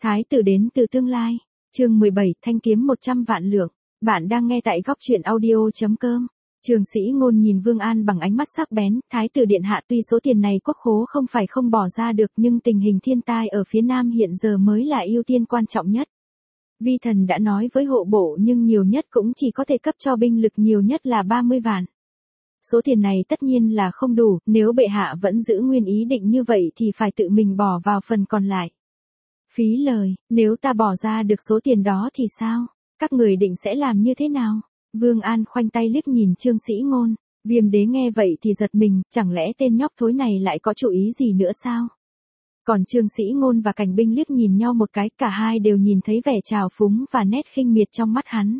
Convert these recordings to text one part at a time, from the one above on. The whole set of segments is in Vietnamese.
Thái tử đến từ tương lai. Chương 17, thanh kiếm 100 vạn lượng. Bạn đang nghe tại góc truyện audio.com. Trường Sĩ Ngôn nhìn Vương An bằng ánh mắt sắc bén, Thái tử điện hạ tuy số tiền này quốc khố không phải không bỏ ra được, nhưng tình hình thiên tai ở phía Nam hiện giờ mới là ưu tiên quan trọng nhất. Vi thần đã nói với hộ bộ nhưng nhiều nhất cũng chỉ có thể cấp cho binh lực nhiều nhất là 30 vạn. Số tiền này tất nhiên là không đủ, nếu bệ hạ vẫn giữ nguyên ý định như vậy thì phải tự mình bỏ vào phần còn lại. Phí lời, nếu ta bỏ ra được số tiền đó thì sao? Các người định sẽ làm như thế nào? Vương An khoanh tay liếc nhìn Trương Sĩ Ngôn. Viêm đế nghe vậy thì giật mình, chẳng lẽ tên nhóc thối này lại có chủ ý gì nữa sao? Còn Trương Sĩ Ngôn và Cảnh Binh liếc nhìn nhau một cái, cả hai đều nhìn thấy vẻ trào phúng và nét khinh miệt trong mắt hắn.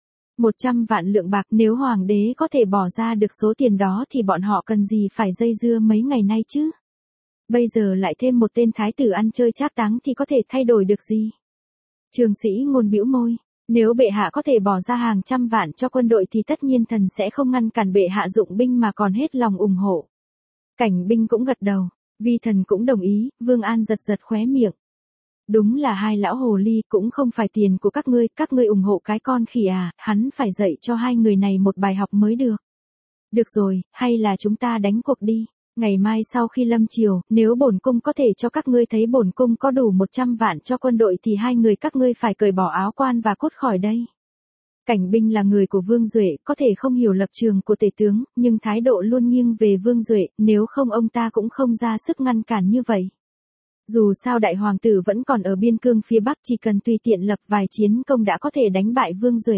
100 vạn lượng bạc, nếu hoàng đế có thể bỏ ra được số tiền đó thì bọn họ cần gì phải dây dưa mấy ngày nay chứ? Bây giờ lại thêm một tên thái tử ăn chơi trác táng thì có thể thay đổi được gì? Trương Sĩ Ngôn bĩu môi, nếu bệ hạ có thể bỏ ra hàng trăm vạn cho quân đội thì tất nhiên thần sẽ không ngăn cản bệ hạ dụng binh mà còn hết lòng ủng hộ. Cảnh Binh cũng gật đầu, Vi thần cũng đồng ý. Vương An giật giật khóe miệng. Đúng là hai lão hồ ly, cũng không phải tiền của các ngươi ủng hộ cái con khỉ à, hắn phải dạy cho hai người này một bài học mới được. Được rồi, hay là chúng ta đánh cuộc đi. Ngày mai sau khi lâm chiều, nếu bổn cung có thể cho các ngươi thấy bổn cung có đủ 100 vạn cho quân đội thì hai người các ngươi phải cởi bỏ áo quan và cút khỏi đây. Cảnh Binh là người của Vương Duệ, có thể không hiểu lập trường của tể tướng, nhưng thái độ luôn nghiêng về Vương Duệ, nếu không ông ta cũng không ra sức ngăn cản như vậy. Dù sao đại hoàng tử vẫn còn ở biên cương phía Bắc, chỉ cần tùy tiện lập vài chiến công đã có thể đánh bại Vương Duệ.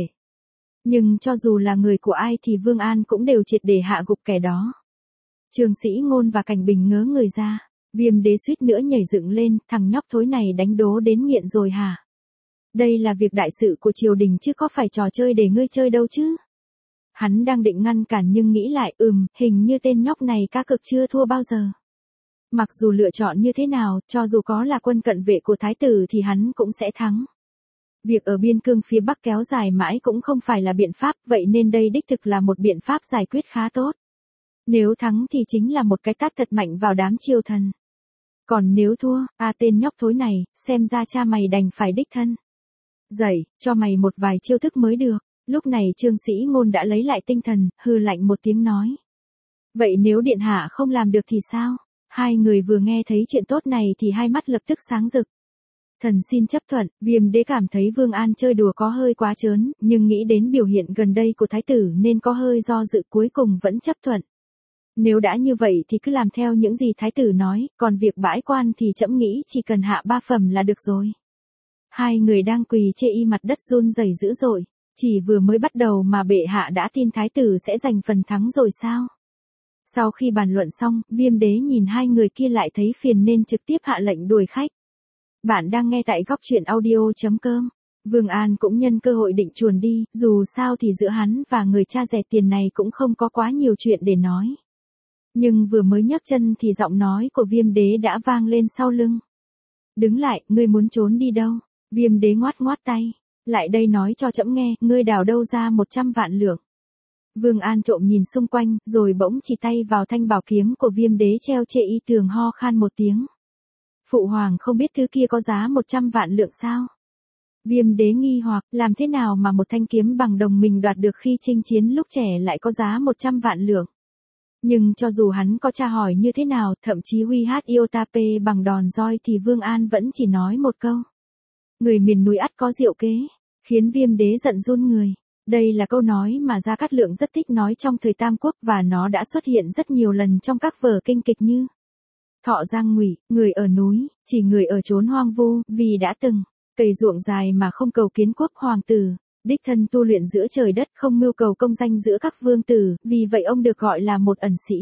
Nhưng cho dù là người của ai thì Vương An cũng đều triệt để hạ gục kẻ đó. Trương Sĩ Ngôn và Cảnh Bình ngớ người ra. Viêm đế suýt nữa nhảy dựng lên, thằng nhóc thối này đánh đố đến nghiện rồi hả? Đây là việc đại sự của triều đình chứ có phải trò chơi để ngươi chơi đâu chứ? Hắn đang định ngăn cản nhưng nghĩ lại, hình như tên nhóc này cá cược chưa thua bao giờ. Mặc dù lựa chọn như thế nào, cho dù có là quân cận vệ của thái tử thì hắn cũng sẽ thắng. Việc ở biên cương phía Bắc kéo dài mãi cũng không phải là biện pháp, vậy nên đây đích thực là một biện pháp giải quyết khá tốt. Nếu thắng thì chính là một cái tát thật mạnh vào đám triều thần. Còn nếu thua, tên nhóc thối này, xem ra cha mày đành phải đích thân dạy cho mày một vài chiêu thức mới được. Lúc này Trương Sĩ Ngôn đã lấy lại tinh thần, hừ lạnh một tiếng nói. Vậy nếu điện hạ không làm được thì sao? Hai người vừa nghe thấy chuyện tốt này thì hai mắt lập tức sáng rực. Thần xin chấp thuận. Viêm đế cảm thấy Vương An chơi đùa có hơi quá trớn, nhưng nghĩ đến biểu hiện gần đây của thái tử nên có hơi do dự, cuối cùng vẫn chấp thuận. Nếu đã như vậy thì cứ làm theo những gì thái tử nói, còn việc bãi quan thì trẫm nghĩ chỉ cần hạ 3 phẩm là được rồi. Hai người đang quỳ chê y mặt đất run rẩy dữ dội, chỉ vừa mới bắt đầu mà bệ hạ đã tin thái tử sẽ giành phần thắng rồi sao? Sau khi bàn luận xong, Viêm đế nhìn hai người kia lại thấy phiền nên trực tiếp hạ lệnh đuổi khách. Bạn đang nghe tại góc truyện audio.com. Vương An cũng nhân cơ hội định chuồn đi, dù sao thì giữa hắn và người cha rẻ tiền này cũng không có quá nhiều chuyện để nói. Nhưng vừa mới nhấc chân thì giọng nói của Viêm đế đã vang lên sau lưng. Đứng lại, ngươi muốn trốn đi đâu? Viêm đế ngoát ngoát tay. Lại đây nói cho trẫm nghe, ngươi đào đâu ra 100 vạn lượng. Vương An trộm nhìn xung quanh, rồi bỗng chỉ tay vào thanh bảo kiếm của Viêm đế treo trên y tường, ho khan một tiếng. Phụ hoàng không biết thứ kia có giá 100 vạn lượng sao? Viêm đế nghi hoặc, làm thế nào mà một thanh kiếm bằng đồng mình đoạt được khi chinh chiến lúc trẻ lại có giá 100 vạn lượng? Nhưng cho dù hắn có tra hỏi như thế nào, thậm chí huy hát Iotape bằng đòn roi thì Vương An vẫn chỉ nói một câu. Người miền núi ắt có diệu kế, khiến Viêm đế giận run người. Đây là câu nói mà Gia Cát Lượng rất thích nói trong thời Tam Quốc và nó đã xuất hiện rất nhiều lần trong các vở kinh kịch như Thọ Giang Ngụy, người ở núi, chỉ người ở chốn hoang vu, vì đã từng cày ruộng dài mà không cầu kiến quốc hoàng tử, đích thân tu luyện giữa trời đất, không mưu cầu công danh giữa các vương tử, vì vậy ông được gọi là một ẩn sĩ.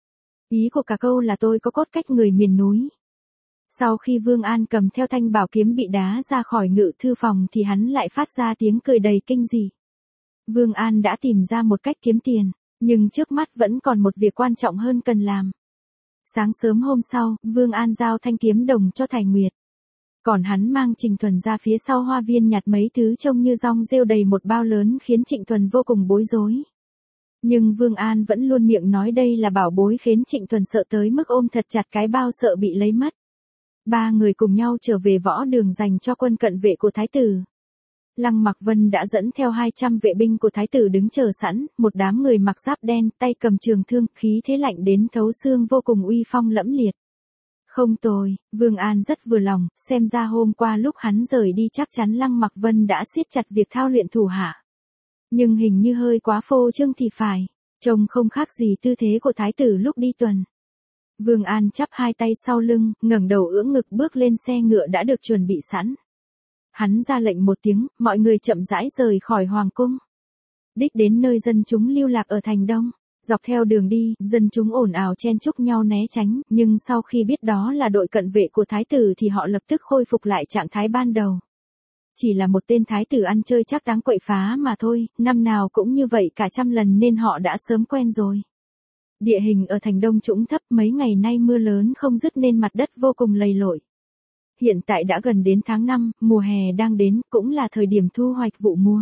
Ý của cả câu là tôi có cốt cách người miền núi. Sau khi Vương An cầm theo thanh bảo kiếm bị đá ra khỏi ngự thư phòng thì hắn lại phát ra tiếng cười đầy kinh dị. Vương An đã tìm ra một cách kiếm tiền, nhưng trước mắt vẫn còn một việc quan trọng hơn cần làm. Sáng sớm hôm sau, Vương An giao thanh kiếm đồng cho Thành Nguyệt. Còn hắn mang Trịnh Thuần ra phía sau hoa viên nhặt mấy thứ trông như rong rêu đầy một bao lớn khiến Trịnh Thuần vô cùng bối rối. Nhưng Vương An vẫn luôn miệng nói đây là bảo bối khiến Trịnh Thuần sợ tới mức ôm thật chặt cái bao sợ bị lấy mất. Ba người cùng nhau trở về võ đường dành cho quân cận vệ của thái tử. Lăng Mặc Vân đã dẫn theo 200 vệ binh của thái tử đứng chờ sẵn, một đám người mặc giáp đen, tay cầm trường thương, khí thế lạnh đến thấu xương vô cùng uy phong lẫm liệt. Không tồi, Vương An rất vừa lòng, xem ra hôm qua lúc hắn rời đi chắc chắn Lăng Mặc Vân đã siết chặt việc thao luyện thủ hạ. Nhưng hình như hơi quá phô trương thì phải, trông không khác gì tư thế của thái tử lúc đi tuần. Vương An chắp hai tay sau lưng, ngẩng đầu ưỡn ngực bước lên xe ngựa đã được chuẩn bị sẵn. Hắn ra lệnh một tiếng, mọi người chậm rãi rời khỏi hoàng cung. Đích đến nơi dân chúng lưu lạc ở thành Đông. Dọc theo đường đi, dân chúng ồn ào chen chúc nhau né tránh, nhưng sau khi biết đó là đội cận vệ của thái tử thì họ lập tức khôi phục lại trạng thái ban đầu. Chỉ là một tên thái tử ăn chơi trác táng quậy phá mà thôi, năm nào cũng như vậy cả trăm lần nên họ đã sớm quen rồi. Địa hình ở thành Đông trũng thấp, mấy ngày nay mưa lớn không dứt nên mặt đất vô cùng lầy lội. Hiện tại đã gần đến tháng 5, mùa hè đang đến, cũng là thời điểm thu hoạch vụ mùa.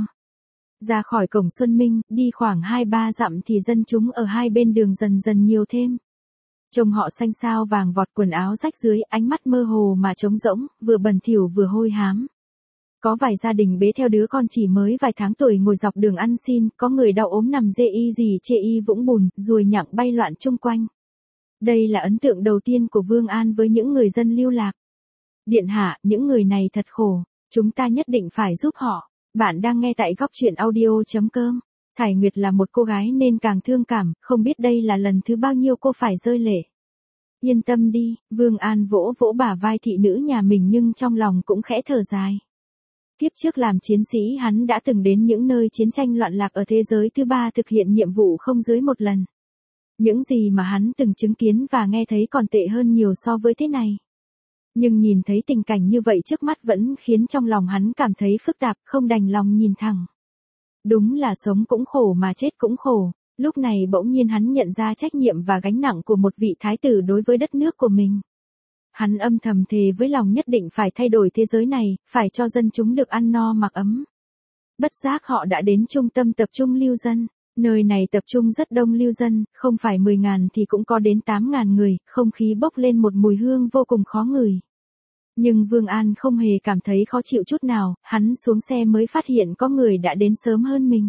Ra khỏi cổng Xuân Minh, đi khoảng 2-3 dặm thì dân chúng ở hai bên đường dần dần nhiều thêm. Trông họ xanh xao vàng vọt, quần áo rách dưới, ánh mắt mơ hồ mà trống rỗng, vừa bẩn thỉu vừa hôi hám. Có vài gia đình bế theo đứa con chỉ mới vài tháng tuổi ngồi dọc đường ăn xin, có người đau ốm nằm dê y gì chê y vũng bùn, ruồi nhặng bay loạn chung quanh. Đây là ấn tượng đầu tiên của Vương An với những người dân lưu lạc. Điện hạ, những người này thật khổ, chúng ta nhất định phải giúp họ. Bạn đang nghe tại góc truyện audio.com. Thải Nguyệt là một cô gái nên càng thương cảm, không biết đây là lần thứ bao nhiêu cô phải rơi lệ. Yên tâm đi, Vương An vỗ vỗ bả vai thị nữ nhà mình nhưng trong lòng cũng khẽ thở dài. Tiếp trước làm chiến sĩ hắn đã từng đến những nơi chiến tranh loạn lạc ở thế giới thứ ba thực hiện nhiệm vụ không dưới một lần. Những gì mà hắn từng chứng kiến và nghe thấy còn tệ hơn nhiều so với thế này. Nhưng nhìn thấy tình cảnh như vậy trước mắt vẫn khiến trong lòng hắn cảm thấy phức tạp, không đành lòng nhìn thẳng. Đúng là sống cũng khổ mà chết cũng khổ, lúc này bỗng nhiên hắn nhận ra trách nhiệm và gánh nặng của một vị thái tử đối với đất nước của mình. Hắn âm thầm thề với lòng nhất định phải thay đổi thế giới này, phải cho dân chúng được ăn no mặc ấm. Bất giác họ đã đến trung tâm tập trung lưu dân. Nơi này tập trung rất đông lưu dân, không phải 10.000 thì cũng có đến 8.000 người, không khí bốc lên một mùi hương vô cùng khó ngửi. Nhưng Vương An không hề cảm thấy khó chịu chút nào, hắn xuống xe mới phát hiện có người đã đến sớm hơn mình.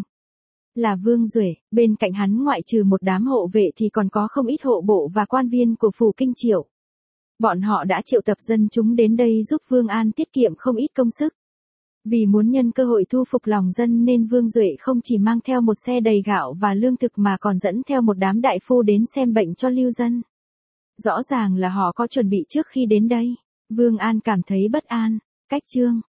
Là Vương Duệ, bên cạnh hắn ngoại trừ một đám hộ vệ thì còn có không ít hộ bộ và quan viên của phủ Kinh Triệu. Bọn họ đã triệu tập dân chúng đến đây giúp Vương An tiết kiệm không ít công sức. Vì muốn nhân cơ hội thu phục lòng dân nên Vương Duệ không chỉ mang theo một xe đầy gạo và lương thực mà còn dẫn theo một đám đại phu đến xem bệnh cho lưu dân. Rõ ràng là họ có chuẩn bị trước khi đến đây. Vương An cảm thấy bất an. Cách chương